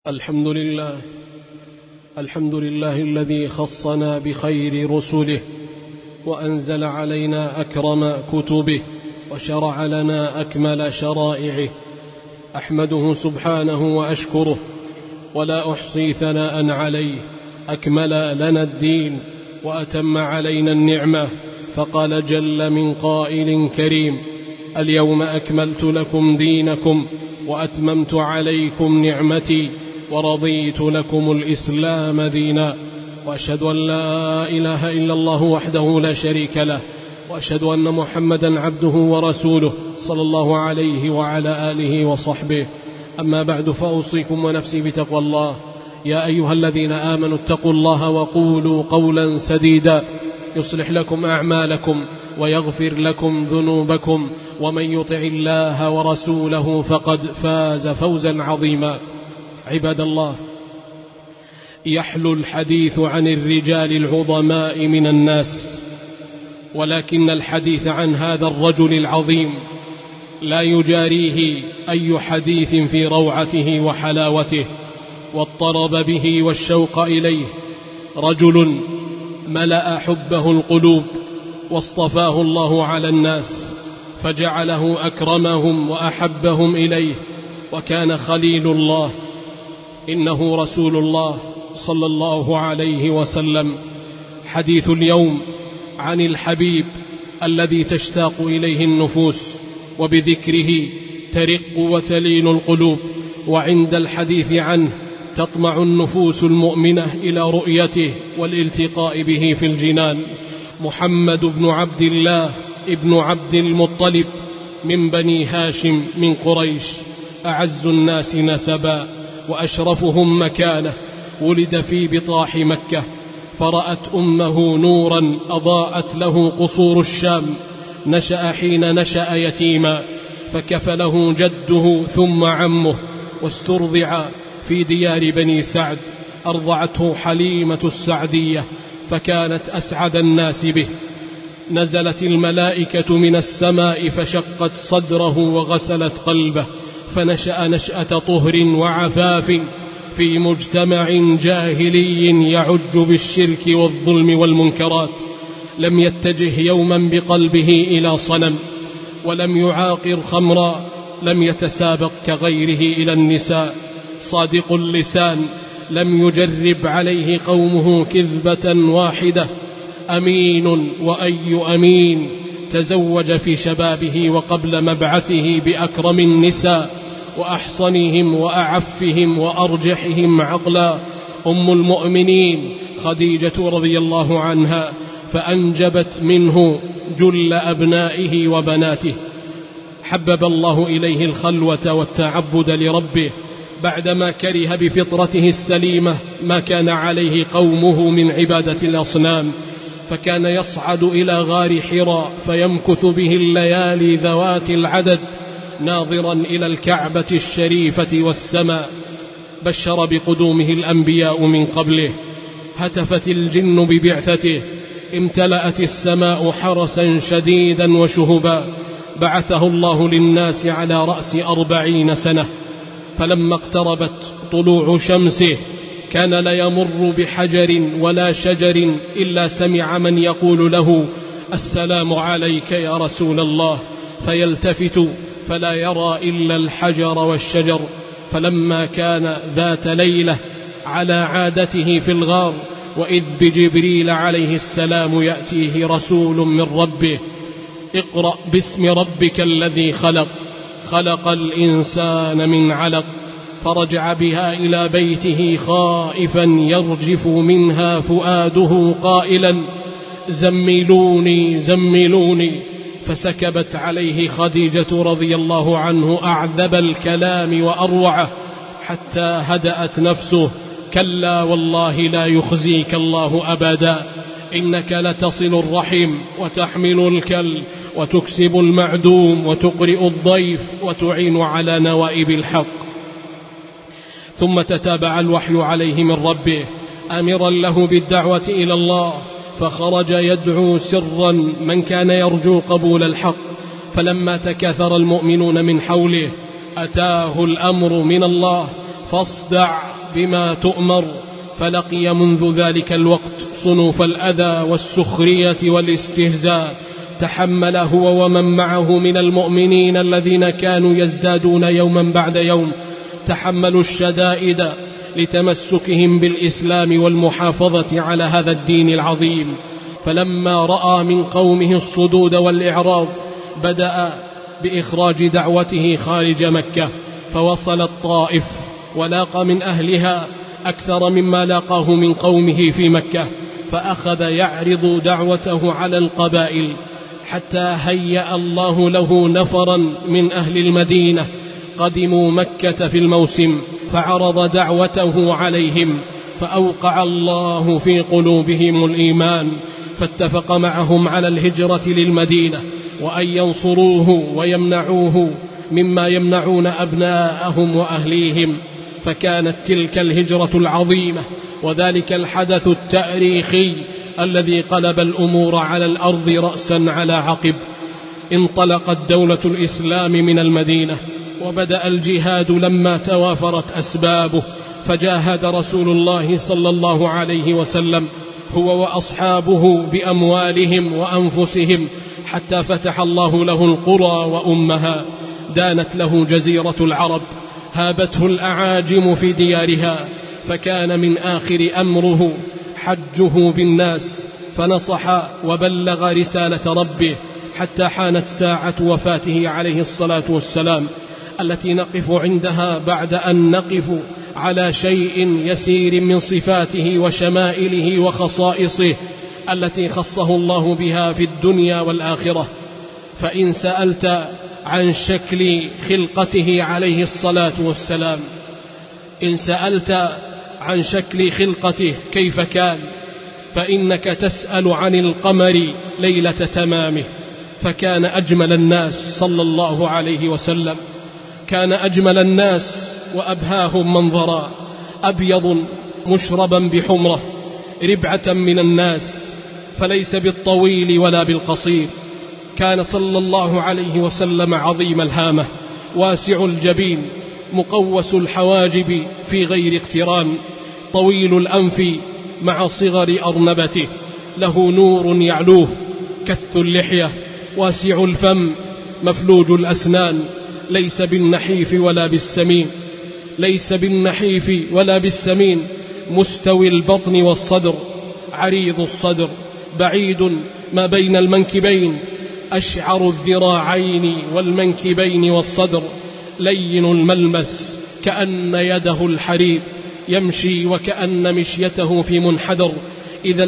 الحمد لله الذي خصنا بخير رسله وأنزل علينا أكرم كتبه وشرع لنا أكمل شرائعه. أحمده سبحانه وأشكره ولا أحصي ثناء عليه. أكمل لنا الدين وأتم علينا النعمة، فقال جل من قائل كريم: اليوم أكملت لكم دينكم وأتممت عليكم نعمتي ورضيت لكم الإسلام دينا. وأشهد أن لا إله إلا الله وحده لا شريك له، وأشهد أن محمدا عبده ورسوله صلى الله عليه وعلى آله وصحبه. أما بعد، فأوصيكم ونفسي بتقوى الله. يا أيها الذين آمنوا اتقوا الله وقولوا قولا سديدا يصلح لكم أعمالكم ويغفر لكم ذنوبكم، ومن يطع الله ورسوله فقد فاز فوزا عظيما. عباد الله، يحلو الحديث عن الرجال العظماء من الناس، ولكن الحديث عن هذا الرجل العظيم لا يجاريه أي حديث في روعته وحلاوته والطرب به والشوق إليه. رجل ملأ حبه القلوب واصطفاه الله على الناس فجعله أكرمهم وأحبهم إليه، وكان خليل الله. إنه رسول الله صلى الله عليه وسلم. حديث اليوم عن الحبيب الذي تشتاق إليه النفوس، وبذكره ترق وتلين القلوب، وعند الحديث عنه تطمع النفوس المؤمنة إلى رؤيته والالتقاء به في الجنان. محمد بن عبد الله ابن عبد المطلب من بني هاشم من قريش، أعز الناس نسبا وأشرفهم مكانة، ولد في بطاح مكة، فرأت أمه نورا أضاءت له قصور الشام. نشأ حين نشأ يتيما، فكفله جده ثم عمه، واسترضع في ديار بني سعد. أرضعته حليمة السعدية، فكانت أسعد الناس به. نزلت الملائكة من السماء فشقت صدره وغسلت قلبه، فنشأ نشأة طهر وعفاف في مجتمع جاهلي يعج بالشرك والظلم والمنكرات. لم يتجه يوما بقلبه إلى صنم، ولم يعاقر خمرا، لم يتسابق كغيره إلى النساء. صادق اللسان، لم يجرب عليه قومه كذبة واحدة. أمين وأي أمين، تزوج في شبابه وقبل مبعثه بأكرم النساء وأحصنهم وأعفهم وأرجحهم عقلا، أم المؤمنين خديجة رضي الله عنها، فأنجبت منه جل أبنائه وبناته. حبب الله إليه الخلوة والتعبد لربه بعدما كره بفطرته السليمة ما كان عليه قومه من عبادة الأصنام، فكان يصعد إلى غار حراء فيمكث به الليالي ذوات العدد ناظرا إلى الكعبة الشريفة والسماء. بشر بقدومه الأنبياء من قبله، هتفت الجن ببعثته، امتلأت السماء حرسا شديدا وشهبا. بعثه الله للناس على رأس 40 سنة، فلما اقتربت طلوع شمسه كان لا يمر بحجر ولا شجر إلا سمع من يقول له: السلام عليك يا رسول الله، فيلتفت فلا يرى إلا الحجر والشجر. فلما كان ذات ليلة على عادته في الغار، وإذ بجبريل عليه السلام يأتيه رسول من ربه: اقرأ باسم ربك الذي خلق، خلق الإنسان من علق. فرجع بها إلى بيته خائفا يرجف منها فؤاده قائلا: زملوني زملوني. فسكبت عليه خديجة رضي الله عنه أعذب الكلام وأروعه حتى هدأت نفسه: كلا والله لا يخزيك الله أبدا، إنك لتصل الرحم وتحمل الكل وتكسب المعدوم وتقرئ الضيف وتعين على نوائب الحق. ثم تتابع الوحي عليه من ربه آمرا له بالدعوة إلى الله، فخرج يدعو سرا من كان يرجو قبول الحق. فلما تكاثر المؤمنون من حوله أتاه الأمر من الله: فاصدع بما تؤمر، فلقي منذ ذلك الوقت صنوف الأذى والسخرية والاستهزاء، تحمل هو ومن معه من المؤمنين الذين كانوا يزدادون يوما بعد يوم، تحملوا الشدائد لتمسكهم بالإسلام والمحافظة على هذا الدين العظيم. فلما رأى من قومه الصدود والإعراض بدأ بإخراج دعوته خارج مكة، فوصل الطائف ولاقى من أهلها أكثر مما لاقاه من قومه في مكة، فأخذ يعرض دعوته على القبائل حتى هيأ الله له نفرا من أهل المدينة قدموا مكة في الموسم، فعرض دعوته عليهم، فأوقع الله في قلوبهم الإيمان، فاتفق معهم على الهجرة للمدينة وأن ينصروه ويمنعوه مما يمنعون أبناءهم وأهليهم. فكانت تلك الهجرة العظيمة وذلك الحدث التاريخي الذي قلب الأمور على الأرض رأسا على عقب. انطلقت دولة الإسلام من المدينة، وبدأ الجهاد لما توافرت أسبابه، فجاهد رسول الله صلى الله عليه وسلم هو وأصحابه بأموالهم وأنفسهم حتى فتح الله له القرى وأمها، دانت له جزيرة العرب، هابته الأعاجم في ديارها، فكان من آخر أمره حجه بالناس، فنصح وبلغ رسالة ربه حتى حانت ساعة وفاته عليه الصلاة والسلام، التي نقف عندها بعد أن نقف على شيء يسير من صفاته وشمائله وخصائصه التي خصه الله بها في الدنيا والآخرة. فإن سألت عن شكل خلقته عليه الصلاة والسلام، إن سألت عن شكل خلقته كيف كان، فإنك تسأل عن القمر ليلة تمامه، فكان أجمل الناس صلى الله عليه وسلم، كان أجمل الناس وأبهاهم منظرا، أبيض مشربا بحمرة، ربعة من الناس، فليس بالطويل ولا بالقصير. كان صلى الله عليه وسلم عظيم الهامة، واسع الجبين، مقوس الحواجب في غير اقتران، طويل الأنف مع صغر أرنبته، له نور يعلوه، كث اللحية، واسع الفم، مفلوج الأسنان، ليس بالنحيف ولا بالسمين، ليس بالنحيف ولا بالسمين، مستوي البطن والصدر، عريض الصدر، بعيد ما بين المنكبين، أشعر الذراعين والمنكبين والصدر، لين الملمس كأن يده الحرير، يمشي وكأن مشيته في منحدر، إذا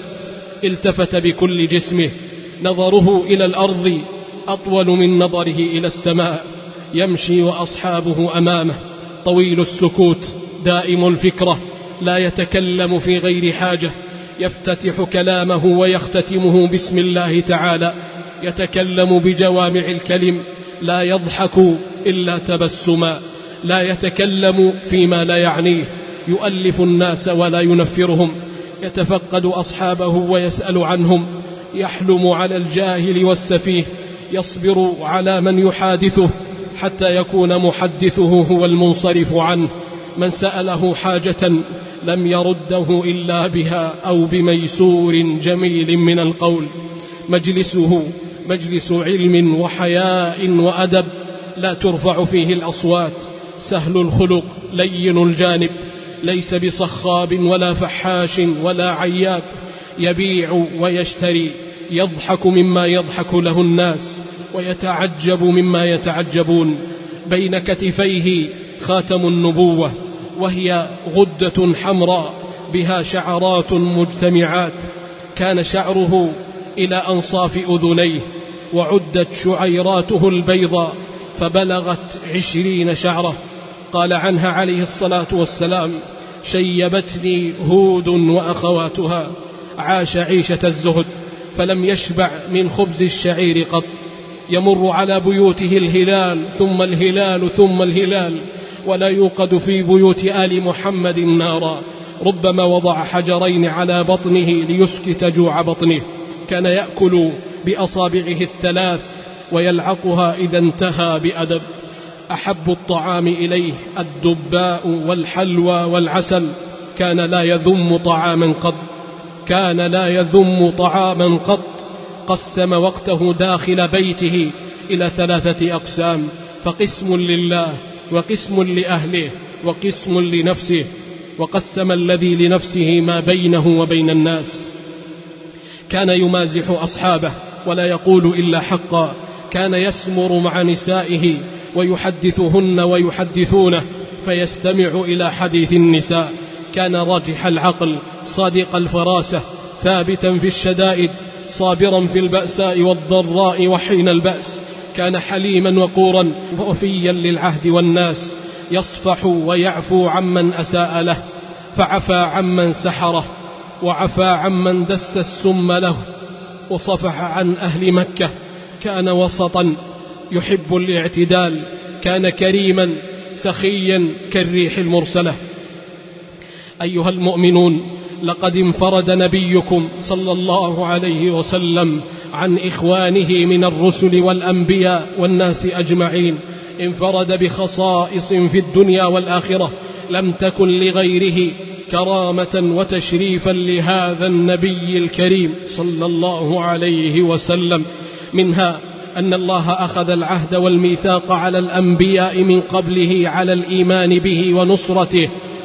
التفت بكل جسمه، نظره إلى الأرض أطول من نظره إلى السماء، يمشي وأصحابه أمامه، طويل السكوت، دائم الفكرة، لا يتكلم في غير حاجة، يفتتح كلامه ويختتمه بسم الله تعالى، يتكلم بجوامع الكلم، لا يضحك إلا تبسما، لا يتكلم فيما لا يعنيه، يؤلف الناس ولا ينفرهم، يتفقد أصحابه ويسأل عنهم، يحلم على الجاهل والسفيه، يصبر على من يحادثه حتى يكون محدثه هو المنصرف عنه، من سأله حاجة لم يرده إلا بها أو بميسور جميل من القول. مجلسه مجلس علم وحياء وأدب، لا ترفع فيه الأصوات، سهل الخلق، لين الجانب، ليس بصخاب ولا فحاش ولا عياب، يبيع ويشتري، يضحك مما يضحك له الناس ويتعجب مما يتعجبون. بين كتفيه خاتم النبوة، وهي غدة حمراء بها شعرات مجتمعات، كان شعره إلى أنصاف أذنيه، وعدت شعيراته البيضاء فبلغت 20 شعرة. قال عنها عليه الصلاة والسلام: شيبتني هود وأخواتها. عاش عيشة الزهد فلم يشبع من خبز الشعير قط، يمر على بيوته الهلال ثم الهلال ثم الهلال، ولا يوقد في بيوت آل محمد نارا، ربما وضع حجرين على بطنه ليسكت جوع بطنه. كان يأكل بأصابعه الثلاث ويلعقها إذا انتهى بأدب. أحب الطعام إليه الدباء والحلوى والعسل، كان لا يذم طعاما قط، كان لا يذم طعاما قط. قسم وقته داخل بيته إلى 3 أقسام، فقسم لله وقسم لأهله وقسم لنفسه، وقسم الذي لنفسه ما بينه وبين الناس. كان يمازح أصحابه ولا يقول إلا حقا، كان يسمر مع نسائه ويحدثهن ويحدثونه فيستمع إلى حديث النساء. كان راجح العقل صادق الفراسة، ثابتا في الشدائد، صابرا في البأساء والضراء وحين البأس. كان حليما وقورا وفيا للعهد والناس، يصفح ويعفو عمن أساء له، فعفى عمن سحره، وعفى عمن دس السم له، وصفح عن أهل مكة. كان وسطا يحب الاعتدال، كان كريما سخيا كالريح المرسلة. أيها المؤمنون، لقد انفرد نبيكم صلى الله عليه وسلم عن إخوانه من الرسل والأنبياء والناس أجمعين، انفرد بخصائص في الدنيا والآخرة لم تكن لغيره، كرامة وتشريفا لهذا النبي الكريم صلى الله عليه وسلم. منها أن الله أخذ العهد والميثاق على الأنبياء من قبله على الإيمان به ونصرته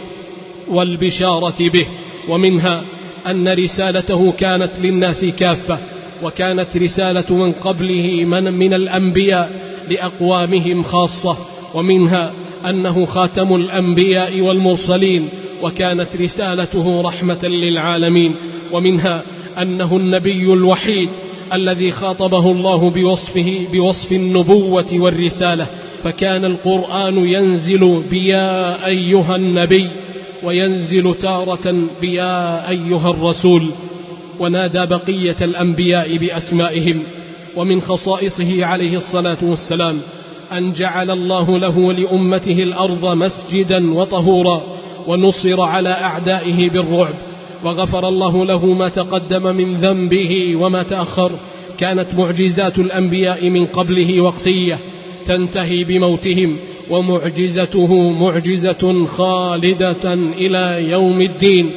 والبشارة به. ومنها أن رسالته كانت للناس كافة، وكانت رسالة من قبله من الأنبياء لأقوامهم خاصة. ومنها أنه خاتم الأنبياء والمرسلين، وكانت رسالته رحمة للعالمين. ومنها أنه النبي الوحيد الذي خاطبه الله بوصف النبوة والرسالة، فكان القرآن ينزل بيا أيها النبي، وينزل تارة بيا أيها الرسول، ونادى بقية الأنبياء بأسمائهم. ومن خصائصه عليه الصلاة والسلام أن جعل الله له لأمته الأرض مسجدا وطهورا، ونصر على أعدائه بالرعب، وغفر الله له ما تقدم من ذنبه وما تأخر. كانت معجزات الأنبياء من قبله وقتية تنتهي بموتهم، ومعجزته معجزة خالدة إلى يوم الدين.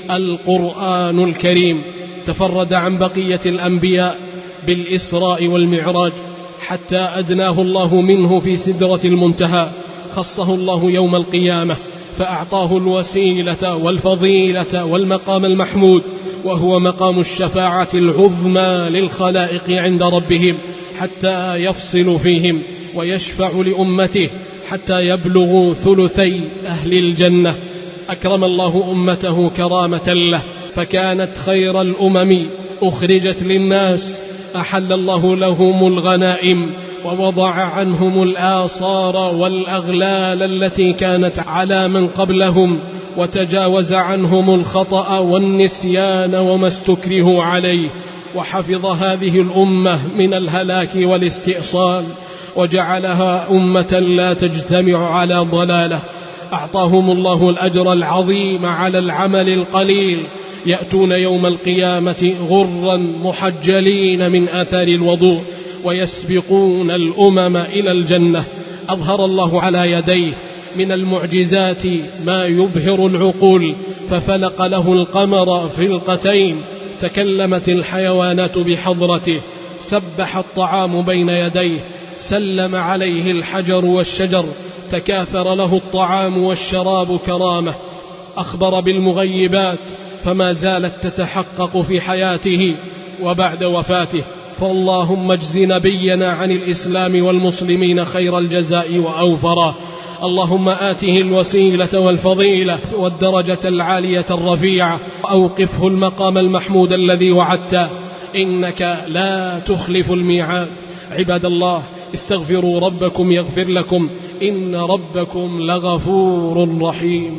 القرآن الكريم تفرد عن بقية الأنبياء بالإسراء والمعراج، حتى أدناه الله منه في سدرة المنتهى، خصه الله يوم القيامة فأعطاه الوسيلة والفضيلة والمقام المحمود، وهو مقام الشفاعة العظمى للخلائق عند ربهم، حتى يفصل فيهم ويشفع لأمته حتى يبلغوا ثلثي أهل الجنة. أكرم الله أمته كرامة له، فكانت خير الأمم أخرجت للناس. أحل الله لهم الغنائم، ووضع عنهم الآصار والأغلال التي كانت على من قبلهم، وتجاوز عنهم الخطأ والنسيان وما استكرهوا عليه، وحفظ هذه الأمة من الهلاك والاستئصال، وجعلها أمة لا تجتمع على ضلالة. أعطاهم الله الأجر العظيم على العمل القليل، يأتون يوم القيامة غرا محجلين من آثار الوضوء، ويسبقون الأمم إلى الجنة. أظهر الله على يديه من المعجزات ما يبهر العقول، ففلق له القمر فلقتين، تكلمت الحيوانات بحضرته، سبح الطعام بين يديه، سلم عليه الحجر والشجر، تكاثر له الطعام والشراب كرامة. أخبر بالمغيبات فما زالت تتحقق في حياته وبعد وفاته. فاللهم اجز نبينا عن الإسلام والمسلمين خير الجزاء وأوفرا. اللهم آته الوسيلة والفضيلة والدرجة العالية الرفيعة، وأوقفه المقام المحمود الذي وعدته، إنك لا تخلف الميعاد. عباد الله، استغفروا ربكم يغفر لكم، إن ربكم لغفور رحيم.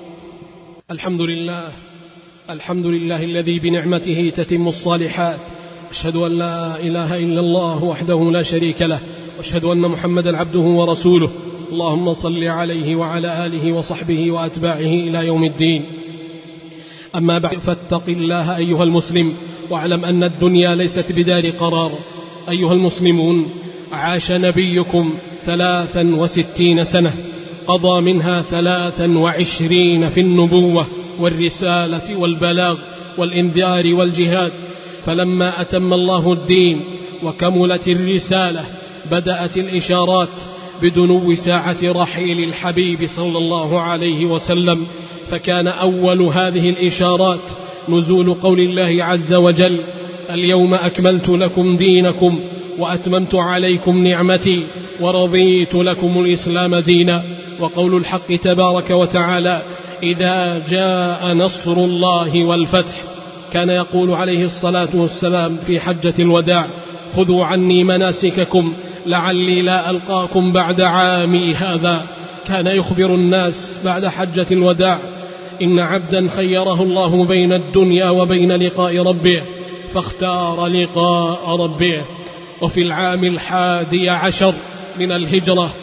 الحمد لله الذي بنعمته تتم الصالحات. أشهد أن لا إله إلا الله وحده لا شريك له، وأشهد أن محمدا عبده ورسوله. اللهم صل عليه وعلى آله وصحبه وأتباعه إلى يوم الدين. أما بعد، فاتق الله أيها المسلم، واعلم أن الدنيا ليست بدار قرار. أيها المسلمون، عاش نبيكم 63 سنة، قضى منها 23 في النبوة والرسالة والبلاغ والإنذار والجهاد. فلما أتم الله الدين وكملت الرسالة بدأت الإشارات بدنو ساعة رحيل الحبيب صلى الله عليه وسلم. فكان أول هذه الإشارات نزول قول الله عز وجل: اليوم أكملت لكم دينكم وأتممت عليكم نعمتي ورضيت لكم الإسلام دينا. وقول الحق تبارك وتعالى: إذا جاء نصر الله والفتح. كان يقول عليه الصلاة والسلام في حجة الوداع: خذوا عني مناسككم لعلي لا ألقاكم بعد عامي هذا. كان يخبر الناس بعد حجة الوداع: إن عبدا خيره الله بين الدنيا وبين لقاء ربه فاختار لقاء ربه. وفي العام 11 من الهجرة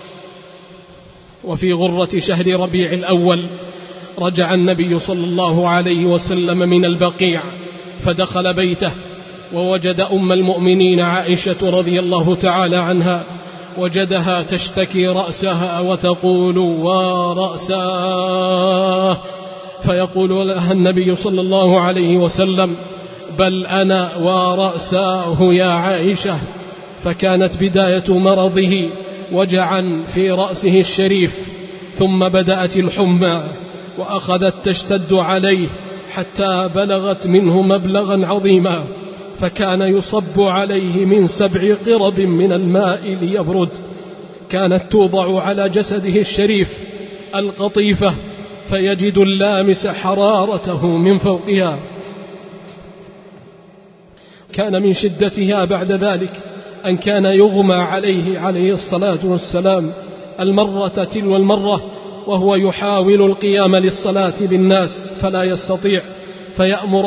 وفي غرة شهر ربيع الأول رجع النبي صلى الله عليه وسلم من البقيع، فدخل بيته ووجد أم المؤمنين عائشة رضي الله تعالى عنها، وجدها تشتكي رأسها وتقول: ورأساه. فيقول لها النبي صلى الله عليه وسلم: بل أنا ورأساه يا عائشة. فكانت بداية مرضه وجعا في رأسه الشريف، ثم بدأت الحمى وأخذت تشتد عليه حتى بلغت منه مبلغا عظيما، فكان يصب عليه من 7 قرب من الماء ليبرد. كانت توضع على جسده الشريف القطيفة فيجد اللامس حرارته من فوقها. كان من شدتها بعد ذلك أن كان يغمى عليه الصلاة والسلام المرة تلو المرة وهو يحاول القيام للصلاة بالناس فلا يستطيع، فيأمر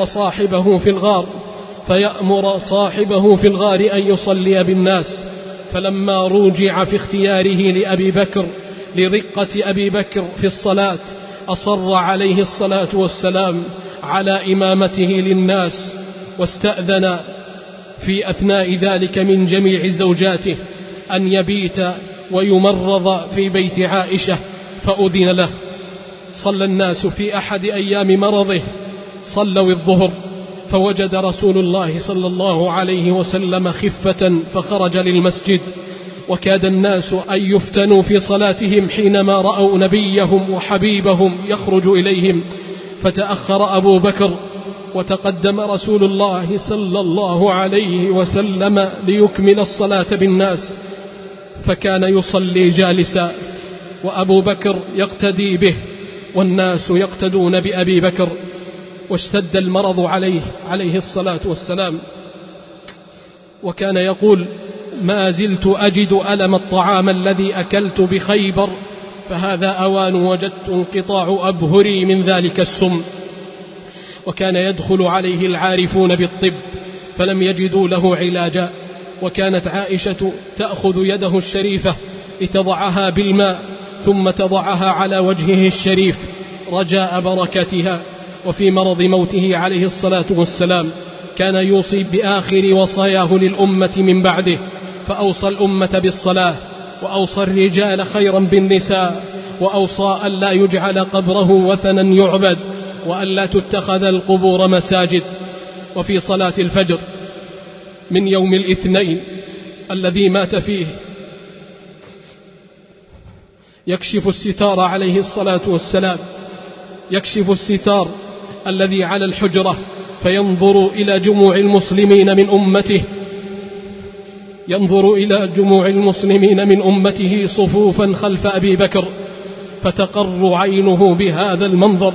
صاحبه في الغار أن يصلي بالناس. فلما رجع في اختياره لأبي بكر لرقة أبي بكر في الصلاة أصر عليه الصلاة والسلام على إمامته للناس، واستأذن في أثناء ذلك من جميع زوجاته أن يبيت ويمرض في بيت عائشة، فأذن له. صلى الناس في أحد أيام مرضه صلوا الظهر، فوجد رسول الله صلى الله عليه وسلم خفة فخرج للمسجد، وكاد الناس أن يفتنوا في صلاتهم حينما رأوا نبيهم وحبيبهم يخرج إليهم، فتأخر أبو بكر وتقدم رسول الله صلى الله عليه وسلم ليكمل الصلاة بالناس، فكان يصلي جالسا وأبو بكر يقتدي به والناس يقتدون بأبي بكر. واشتد المرض عليه الصلاة والسلام، وكان يقول: ما زلت أجد ألم الطعام الذي أكلت بخيبر، فهذا أوان وجدت انقطاع أبهري من ذلك السم. وكان يدخل عليه العارفون بالطب فلم يجدوا له علاجا، وكانت عائشة تأخذ يده الشريفة لتضعها بالماء ثم تضعها على وجهه الشريف رجاء بركتها. وفي مرض موته عليه الصلاة والسلام كان يوصي بآخر وصاياه للأمة من بعده، فأوصى الأمة بالصلاة، وأوصى الرجال خيرا بالنساء، وأوصى أن لا يجعل قبره وثنا يعبد، وأن لا تتخذ القبور مساجد. وفي صلاة الفجر من يوم الاثنين الذي مات فيه يكشف الستار عليه الصلاة والسلام، يكشف الستار الذي على الحجرة فينظر إلى جموع المسلمين من أمته، ينظر إلى جموع المسلمين من أمته صفوفا خلف أبي بكر، فتقر عينه بهذا المنظر،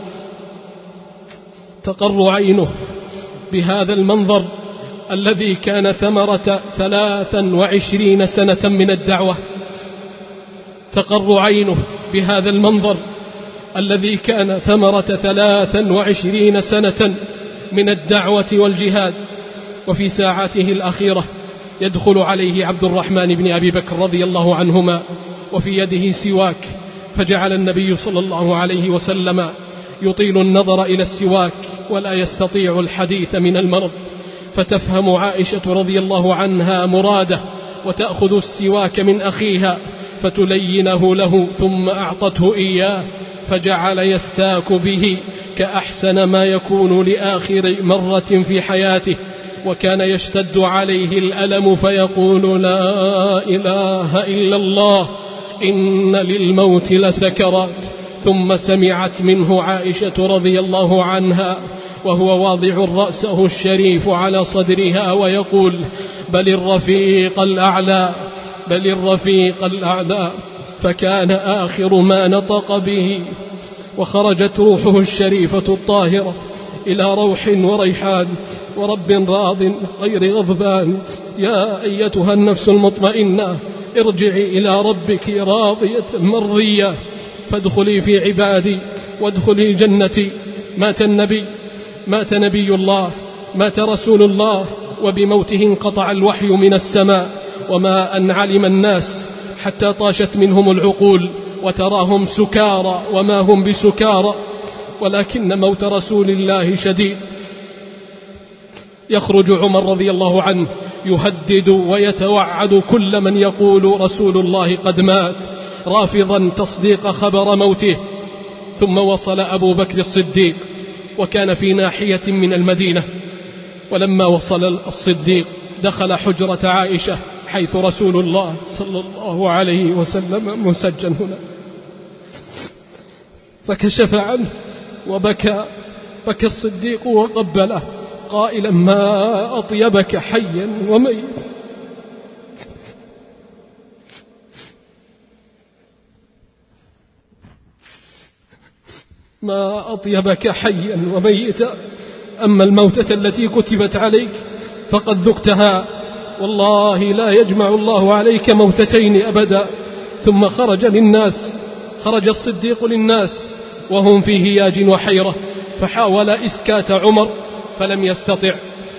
تقر عينه بهذا المنظر الذي كان ثمرة 23 سنة من الدعوة. تقر عينه بهذا المنظر الذي كان ثمرة 23 سنة من الدعوة والجهاد. وفي ساعاته الأخيرة يدخل عليه عبد الرحمن بن أبي بكر رضي الله عنهما وفي يده سواك، فجعل النبي صلى الله عليه وسلم يطيل النظر إلى السواك ولا يستطيع الحديث من المرض، فتفهم عائشة رضي الله عنها مراده وتأخذ السواك من أخيها فتلينه له ثم أعطته إياه، فجعل يستاك به كأحسن ما يكون لآخر مرة في حياته، وكان يشتد عليه الألم فيقول: لا إله إلا الله إن للموت لسكرات. ثم سمعت منه عائشة رضي الله عنها وهو واضع رأسه الشريف على صدرها ويقول: بل الرفيق الأعلى، بل الرفيق الأعلى. فكان آخر ما نطق به، وخرجت روحه الشريفة الطاهرة إلى روح وريحان ورب راض غير غضبان. يا أيتها النفس المطمئنة ارجعي إلى ربك راضية مرضية فادخلي في عبادي وادخلي جنتي. مات نبي الله، مات رسول الله، وبموته انقطع الوحي من السماء، وما أن علم الناس حتى طاشت منهم العقول وتراهم سكارى وما هم بسكارى، ولكن موت رسول الله شديد. يخرج عمر رضي الله عنه يهدد ويتوعد كل من يقول رسول الله قد مات، رافضا تصديق خبر موته. ثم وصل أبو بكر الصديق وكان في ناحية من المدينة، ولما وصل الصديق دخل حجرة عائشة حيث رسول الله صلى الله عليه وسلم مسجن هنا، فكشف عنه وبكى الصديق وقبله قائلا: ما أطيبك حيا وميت. ما أطيبك حيا وميتا، أما الموتة التي كتبت عليك فقد ذقتها، والله لا يجمع الله عليك موتتين أبدا. ثم خرج الصديق للناس وهم في هياج وحيرة، فحاول إسكات عمر فلم يستطع،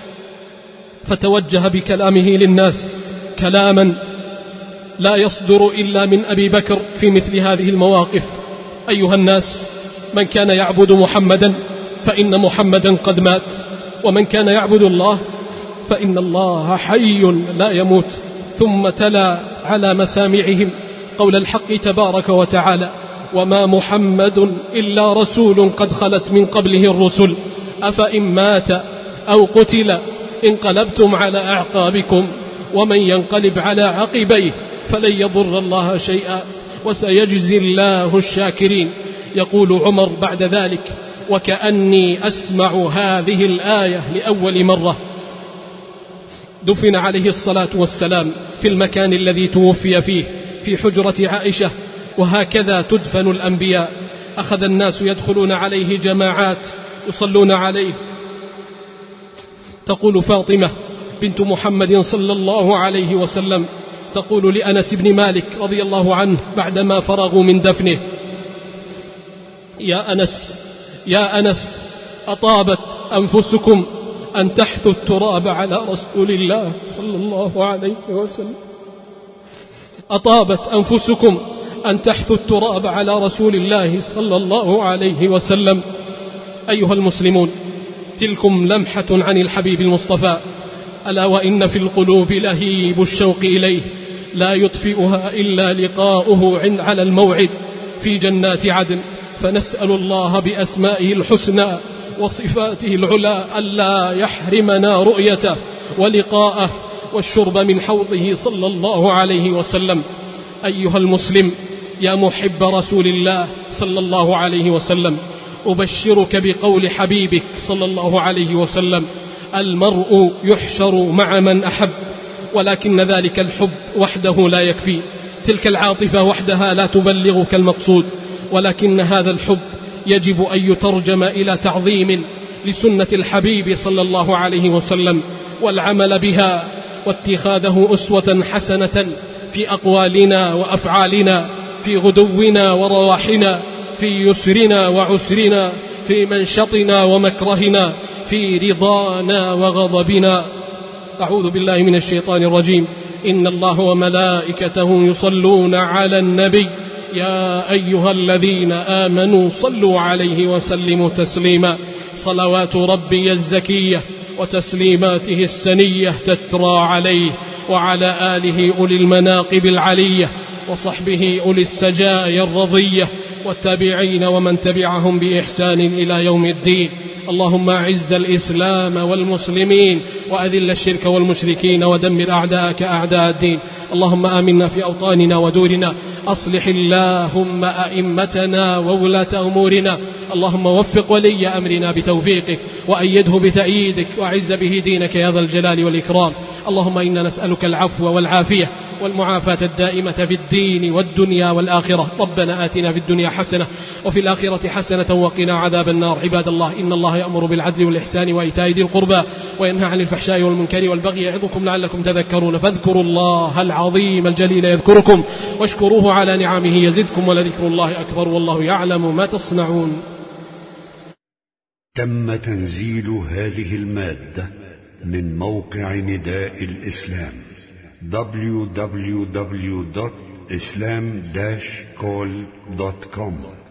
فتوجه بكلامه للناس كلاما لا يصدر إلا من أبي بكر في مثل هذه المواقف: أيها الناس، من كان يعبد محمدا فإن محمدا قد مات، ومن كان يعبد الله فإن الله حي لا يموت. ثم تلا على مسامعهم قول الحق تبارك وتعالى: وما محمد إلا رسول قد خلت من قبله الرسل أفإن مات أو قتل انقلبتم على أعقابكم ومن ينقلب على عقبيه فلن يضر الله شيئا وسيجزي الله الشاكرين. يقول عمر بعد ذلك: وكأني أسمع هذه الآية لأول مرة. دفن عليه الصلاة والسلام في المكان الذي توفي فيه في حجرة عائشة، وهكذا تدفن الأنبياء. أخذ الناس يدخلون عليه جماعات يصلون عليه. تقول فاطمة بنت محمد صلى الله عليه وسلم تقول لأنس بن مالك رضي الله عنه بعدما فرغوا من دفنه: يا أنس أطابت أنفسكم أن تحثوا التراب على رسول الله صلى الله عليه وسلم، أطابت أنفسكم أن تحثوا التراب على رسول الله صلى الله عليه وسلم. أيها المسلمون، تلكم لمحة عن الحبيب المصطفى، ألا وإن في القلوب لهيب الشوق إليه لا يطفئها إلا لقاؤه على الموعد في جنات عدن. فنسأل الله بأسمائه الحسنى وصفاته العلى ألا يحرمنا رؤيته ولقاءه والشرب من حوضه صلى الله عليه وسلم. أيها المسلم، يا محب رسول الله صلى الله عليه وسلم، أبشرك بقول حبيبك صلى الله عليه وسلم: المرء يحشر مع من أحب، ولكن ذلك الحب وحده لا يكفي، تلك العاطفة وحدها لا تبلغك المقصود، ولكن هذا الحب يجب أن يترجم إلى تعظيم لسنة الحبيب صلى الله عليه وسلم والعمل بها واتخاذه أسوة حسنة في أقوالنا وأفعالنا، في غدونا ورواحنا، في يسرنا وعسرنا، في منشطنا ومكرهنا، في رضانا وغضبنا. أعوذ بالله من الشيطان الرجيم. إن الله وملائكته يصلون على النبي يا أيها الذين آمنوا صلوا عليه وسلموا تسليما. صلوات ربي الزكية وتسليماته السنية تترى عليه وعلى آله أولي المناقب العلية وصحبه أولي السجايا الرضية والتابعين ومن تبعهم بإحسان إلى يوم الدين. اللهم أعز الإسلام والمسلمين وأذل الشرك والمشركين ودمر أعداءك أعداء الدين. اللهم آمنا في أوطاننا ودورنا، أصلح اللهم أئمتنا وولاة أمورنا، اللهم وفق ولي أمرنا بتوفيقك وأيده بتأييدك وأعز به دينك يا ذا الجلال والإكرام. اللهم إنا نسألك العفو والعافية والمعافاة الدائمة في الدين والدنيا والآخرة. ربنا آتنا في الدنيا حسنة وفي الآخرة حسنة وقنا عذاب النار. عباد الله، إن الله يأمر بالعدل والإحسان وإيتاء ذي القربى وينهى عن الفحشاء والمنكر والبغي يعظكم لعلكم تذكرون. فاذكروا الله العظيم الجليل يذكركم واشكروه على نعمه يزدكم ولذكر الله أكبر والله يعلم ما تصنعون. تم تنزيل هذه المادة من موقع نداء الإسلام www.islam-call.com